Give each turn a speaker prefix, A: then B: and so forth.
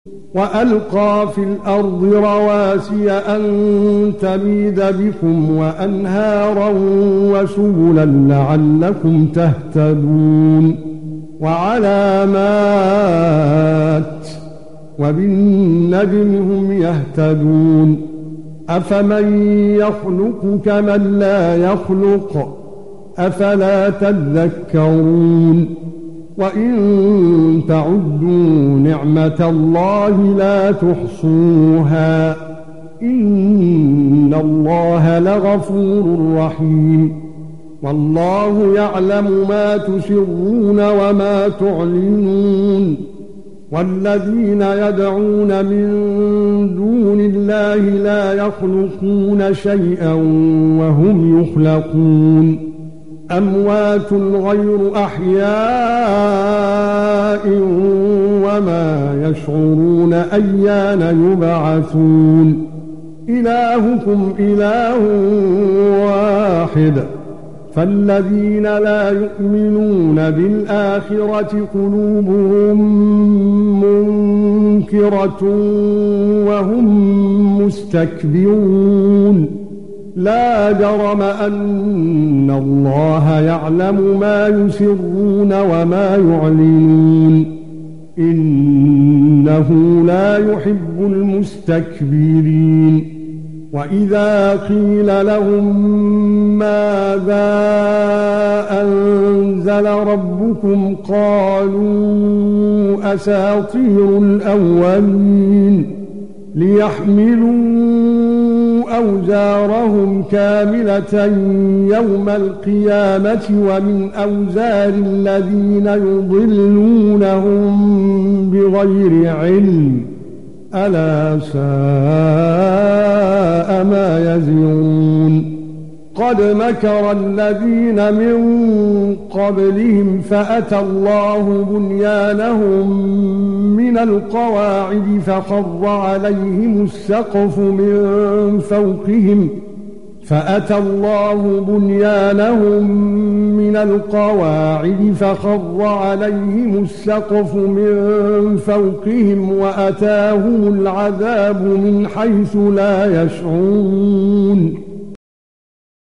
A: وألقى في الأرض رواسي أن تميد بكم وأنهارا وسبلا لعلكم تهتدون وعلامات وبالنجم هم يهتدون أفمن يخلق كمن لا يخلق أفلا تذكرون وإن تعدوا نعمة الله لا تحصوها إن الله لغفور رحيم والله يعلم ما تسرون وما تعلنون والذين يدعون من دون الله لا يخلقون شيئا وهم يخلقون أموات غير أحياء وما يشعرون أيان يبعثون إلهكم إله واحد فالذين لا يؤمنون بالآخرة قلوبهم منكرة وهم مستكبرون لا جرم أن الله يعلم ما يسرون وما يعلنون إنه لا يحب المستكبرين وإذا قيل لهم ماذا أنزل ربكم قالوا أساطير الأولين ليحملوا أوزارهم كاملة يوم القيامة ومن أوزار الذين يضلونهم بغير علم ألا ساء ما يزرون قد مكر الذين من قبلهم فأتى الله بنيانهم من القواعد فخر عليهم السقف من فوقهم فأتى الله بنيانهم من القواعد فخر عليهم السقف من فوقهم وأتاهم العذاب من حيث لا يشعرون